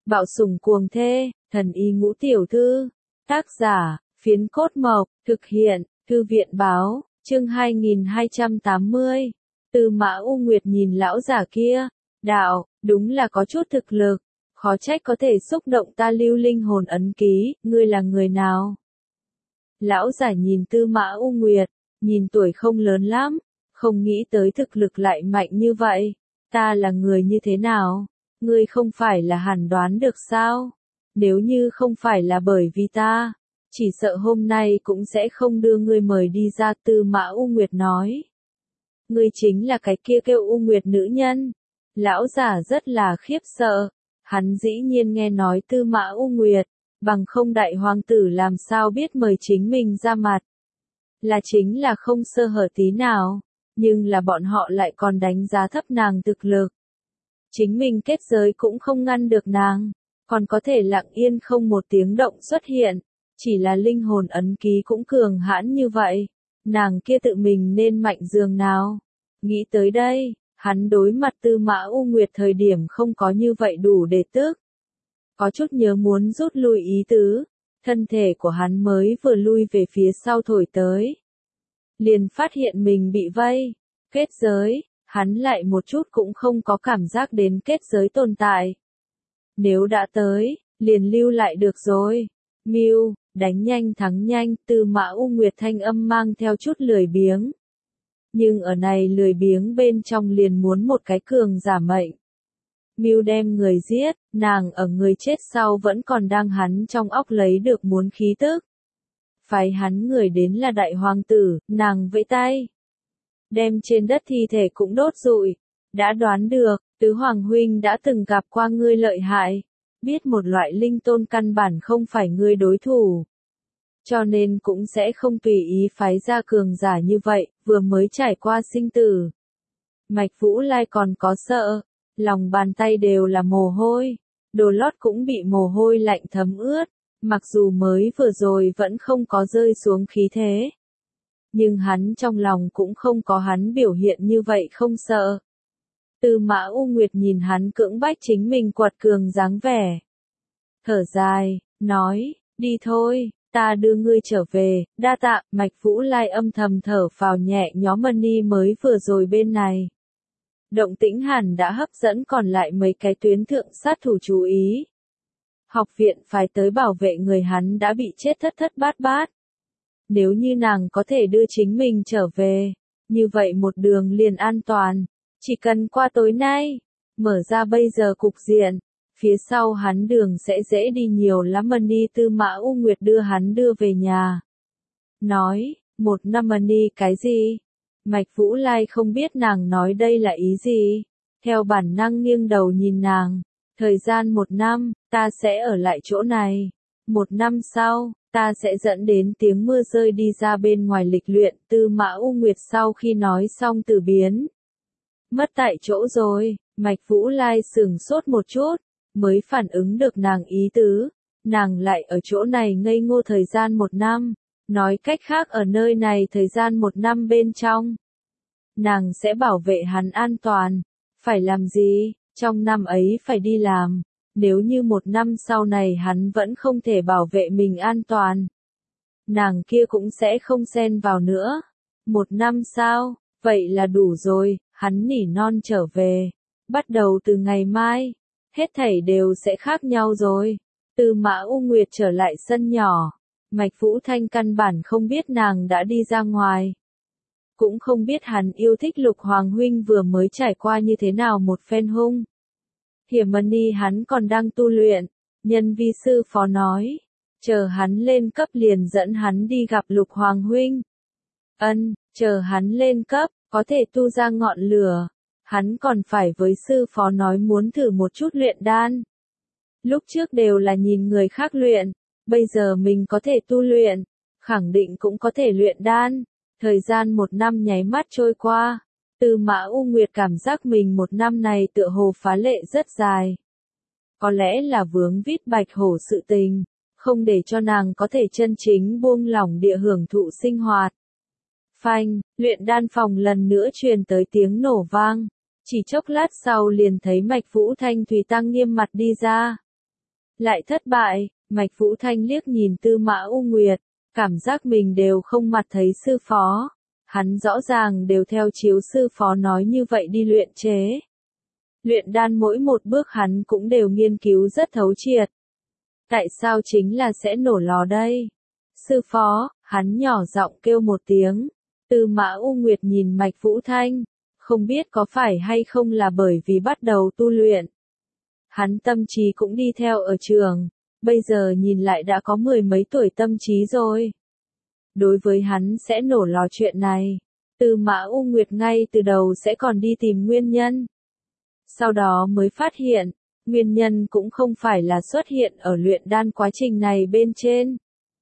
Bạo sủng cuồng thê, thần y ngũ tiểu thư. Tác giả, Phiến Cốt Mộc, thực hiện, Thư viện báo, chương 2280. Tư Mã U Nguyệt nhìn lão giả kia, đạo, đúng là có chút thực lực, khó trách có thể xúc động ta lưu linh hồn ấn ký, ngươi là người nào? Lão giả nhìn Tư Mã U Nguyệt, nhìn tuổi không lớn lắm, không nghĩ tới thực lực lại mạnh như vậy. Ta là người như thế nào? Ngươi không phải là hẳn đoán được sao? Nếu như không phải là bởi vì ta, chỉ sợ hôm nay cũng sẽ không đưa ngươi mời đi ra. Tư Mã U Nguyệt nói. Ngươi chính là cái kia kêu U Nguyệt nữ nhân. Lão giả rất là khiếp sợ, hắn dĩ nhiên nghe nói Tư Mã U Nguyệt, bằng không đại hoàng tử làm sao biết mời chính mình ra mặt. Là chính là không sơ hở tí nào, nhưng là bọn họ lại còn đánh giá thấp nàng thực lực. Chính mình kết giới cũng không ngăn được nàng, còn có thể lặng yên không một tiếng động xuất hiện, chỉ là linh hồn ấn ký cũng cường hãn như vậy, nàng kia tự mình nên mạnh dường nào. Nghĩ tới đây, hắn đối mặt Tư Mã U Nguyệt thời điểm không có như vậy đủ để tức. Có chút nhớ muốn rút lui ý tứ, thân thể của hắn mới vừa lui về phía sau thổi tới. Liền phát hiện mình bị vây, kết giới, hắn lại một chút cũng không có cảm giác đến kết giới tồn tại. Nếu đã tới, liền lưu lại được rồi. Mưu, đánh nhanh thắng nhanh, Tư Mã U Nguyệt thanh âm mang theo chút lười biếng. Nhưng ở này lười biếng bên trong liền muốn một cái cường giả mệnh. Mưu đem người giết, nàng ở người chết sau vẫn còn đang hắn trong óc lấy được muốn khí tức. Phái hắn người đến là đại hoàng tử, nàng vẫy tay. Đem trên đất thi thể cũng đốt rụi. Đã đoán được, tứ hoàng huynh đã từng gặp qua ngươi lợi hại. Biết một loại linh tôn căn bản không phải ngươi đối thủ. Cho nên cũng sẽ không tùy ý phái ra cường giả như vậy, vừa mới trải qua sinh tử. Mạch Vũ Lai còn có sợ, lòng bàn tay đều là mồ hôi, đồ lót cũng bị mồ hôi lạnh thấm ướt, mặc dù mới vừa rồi vẫn không có rơi xuống khí thế. Nhưng hắn trong lòng cũng không có hắn biểu hiện như vậy không sợ. Tư Mã U Nguyệt nhìn hắn cưỡng bách chính mình quật cường dáng vẻ. Thở dài, nói, đi thôi, ta đưa ngươi trở về, đa tạ. Mạch Vũ Lai âm thầm thở phào nhẹ nhõm, Mani mới vừa rồi bên này. Động tĩnh hẳn đã hấp dẫn còn lại mấy cái tuyến thượng sát thủ chú ý. Học viện phải tới bảo vệ người hắn đã bị chết thất thất bát bát. Nếu như nàng có thể đưa chính mình trở về, như vậy một đường liền an toàn. Chỉ cần qua tối nay, mở ra bây giờ cục diện, phía sau hắn đường sẽ dễ đi nhiều lắm. Mani Tư Mã U Nguyệt đưa hắn đưa về nhà. Nói, 1 năm. Mani cái gì? Mạch Vũ Lai không biết nàng nói đây là ý gì. Theo bản năng nghiêng đầu nhìn nàng. Thời gian 1 năm, ta sẽ ở lại chỗ này. 1 năm sau, ta sẽ dẫn đến tiếng mưa rơi đi ra bên ngoài lịch luyện. Tư Mã U Nguyệt sau khi nói xong từ biến. Mất tại chỗ rồi, Mạch Vũ Lai sửng sốt một chút, mới phản ứng được nàng ý tứ. Nàng lại ở chỗ này ngây ngô thời gian 1 năm. Nói cách khác ở nơi này thời gian 1 năm bên trong. Nàng sẽ bảo vệ hắn an toàn. Phải làm gì? Trong năm ấy phải đi làm. Nếu như 1 năm sau này hắn vẫn không thể bảo vệ mình an toàn, nàng kia cũng sẽ không xen vào nữa. 1 năm sao? Vậy là đủ rồi. Hắn nỉ non trở về. Bắt đầu từ ngày mai, hết thảy đều sẽ khác nhau rồi. Tư Mã U Nguyệt trở lại sân nhỏ. Mạch Vũ Thanh căn bản không biết nàng đã đi ra ngoài. Cũng không biết hắn yêu thích Lục Hoàng huynh vừa mới trải qua như thế nào một phen hung. Hiểm Mani hắn còn đang tu luyện. Nhân vi sư phó nói. Chờ hắn lên cấp liền dẫn hắn đi gặp Lục Hoàng huynh. Chờ hắn lên cấp, có thể tu ra ngọn lửa. Hắn còn phải với sư phó nói muốn thử một chút luyện đan. Lúc trước đều là nhìn người khác luyện. Bây giờ mình có thể tu luyện. Khẳng định cũng có thể luyện đan. Thời gian 1 năm nháy mắt trôi qua. Tư Mã U Nguyệt cảm giác mình 1 năm này tựa hồ phá lệ rất dài. Có lẽ là vướng vít Bạch Hổ sự tình, không để cho nàng có thể chân chính buông lỏng địa hưởng thụ sinh hoạt. Phanh, luyện đan phòng lần nữa truyền tới tiếng nổ vang. Chỉ chốc lát sau liền thấy Mạch Vũ Thanh Thủy Tăng nghiêm mặt đi ra. lại thất bại. Mạch Vũ Thanh liếc nhìn Tư Mã U Nguyệt, cảm giác mình đều không mặt thấy sư phó. Hắn rõ ràng đều theo chiếu sư phó nói như vậy đi luyện chế. Luyện đan mỗi một bước hắn cũng đều nghiên cứu rất thấu triệt. Tại sao chính là sẽ nổ lò đây? Sư phó, hắn nhỏ giọng kêu một tiếng. Tư Mã U Nguyệt nhìn Mạch Vũ Thanh, không biết có phải hay không là bởi vì bắt đầu tu luyện. Hắn tâm trí cũng đi theo ở trường, bây giờ nhìn lại đã có 10 mấy tuổi tâm trí rồi. Đối với hắn sẽ nổ lò chuyện này, Tư Mã U Nguyệt ngay từ đầu sẽ còn đi tìm nguyên nhân. Sau đó mới phát hiện, nguyên nhân cũng không phải là xuất hiện ở luyện đan quá trình này bên trên,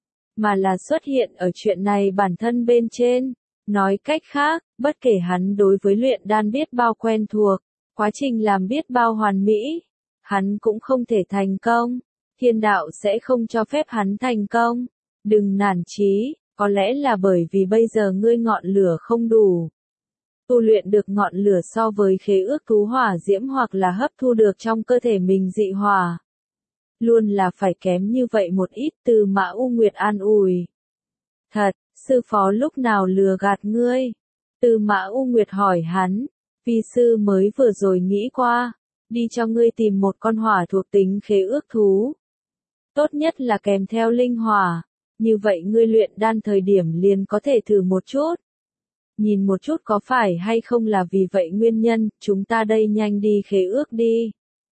mà là xuất hiện ở chuyện này bản thân bên trên. Nói cách khác, bất kể hắn đối với luyện đan biết bao quen thuộc, quá trình làm biết bao hoàn mỹ, hắn cũng không thể thành công. Thiên đạo sẽ không cho phép hắn thành công. Đừng nản chí, có lẽ là bởi vì bây giờ ngươi ngọn lửa không đủ. Tu luyện được ngọn lửa so với khế ước thú hỏa diễm hoặc là hấp thu được trong cơ thể mình dị hỏa. Luôn là phải kém như vậy một ít. Tư Mã U Nguyệt an ủi. Thật, sư phó lúc nào lừa gạt ngươi? Tư Mã U Nguyệt hỏi hắn. Vi sư mới vừa rồi nghĩ qua, đi cho ngươi tìm một con hỏa thuộc tính khế ước thú. Tốt nhất là kèm theo linh hỏa, như vậy ngươi luyện đan thời điểm liền có thể thử một chút. Nhìn một chút có phải hay không là vì vậy nguyên nhân, chúng ta đây nhanh đi khế ước đi.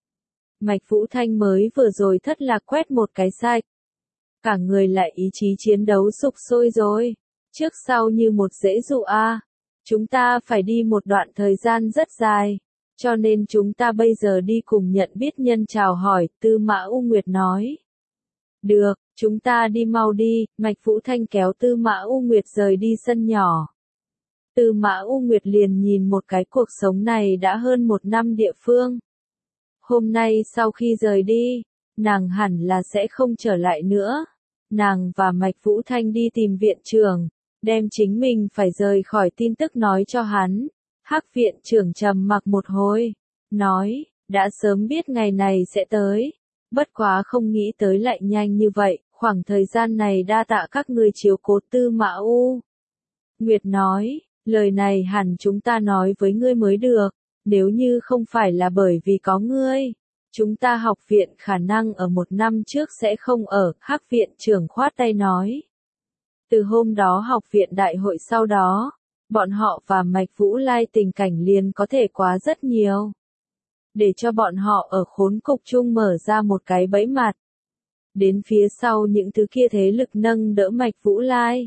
Mạch Vũ Thanh mới vừa rồi thất lạc quét một cái sạch. Cả người lại ý chí chiến đấu sục sôi rồi. Trước sau như một dễ dụ a. Chúng ta phải đi một đoạn thời gian rất dài. Cho nên chúng ta bây giờ đi cùng nhận biết nhân chào hỏi, Tư Mã U Nguyệt nói. Được, chúng ta đi mau đi. Mạch Vũ Thanh kéo Tư Mã U Nguyệt rời đi sân nhỏ. Tư Mã U Nguyệt liền nhìn một cái cuộc sống này đã hơn 1 năm địa phương. Hôm nay sau khi rời đi, nàng hẳn là sẽ không trở lại nữa. Nàng và Mạch Vũ Thanh đi tìm viện trưởng, đem chính mình phải rời khỏi tin tức nói cho hắn. Hắc viện trưởng trầm mặc một hồi, nói, đã sớm biết ngày này sẽ tới. Bất quá không nghĩ tới lại nhanh như vậy, khoảng thời gian này đa tạ các ngươi chiếu cố. Tư Mã U Nguyệt nói, lời này hẳn chúng ta nói với ngươi mới được, nếu như không phải là bởi vì có ngươi, chúng ta học viện khả năng ở 1 năm trước sẽ không ở. Hắc viện trưởng khoát tay nói. Từ hôm đó học viện đại hội sau đó, bọn họ và Mạch Vũ Lai tình cảnh liền có thể quá rất nhiều. Để cho bọn họ ở khốn cục chung mở ra một cái bẫy mặt. Đến phía sau những thứ kia thế lực nâng đỡ Mạch Vũ Lai.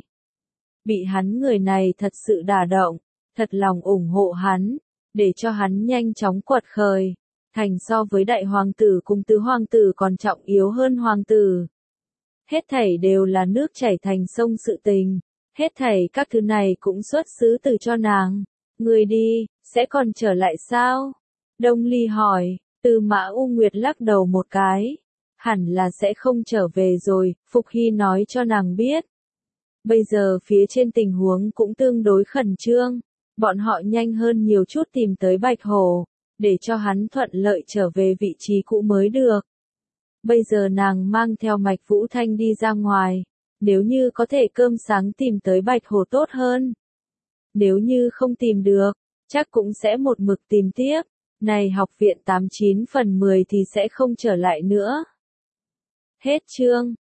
Bị hắn người này thật sự đả động, thật lòng ủng hộ hắn, để cho hắn nhanh chóng quật khởi, thành so với đại hoàng tử cùng tứ hoàng tử còn trọng yếu hơn hoàng tử. Hết thảy đều là nước chảy thành sông sự tình, hết thảy các thứ này cũng xuất xứ từ cho nàng. Người đi, sẽ còn trở lại sao? Đông Ly hỏi. Tư Mã U Nguyệt lắc đầu một cái. Hẳn là sẽ không trở về rồi, Phục Hy nói cho nàng biết. Bây giờ phía trên tình huống cũng tương đối khẩn trương, bọn họ nhanh hơn nhiều chút tìm tới Bạch Hổ, để cho hắn thuận lợi trở về vị trí cũ mới được. Bây giờ nàng mang theo Mạch Vũ Thanh đi ra ngoài, nếu như có thể cơm sáng tìm tới Bạch Hổ tốt hơn. Nếu như không tìm được, chắc cũng sẽ một mực tìm tiếp, này học viện 89/10 thì sẽ không trở lại nữa. Hết chương.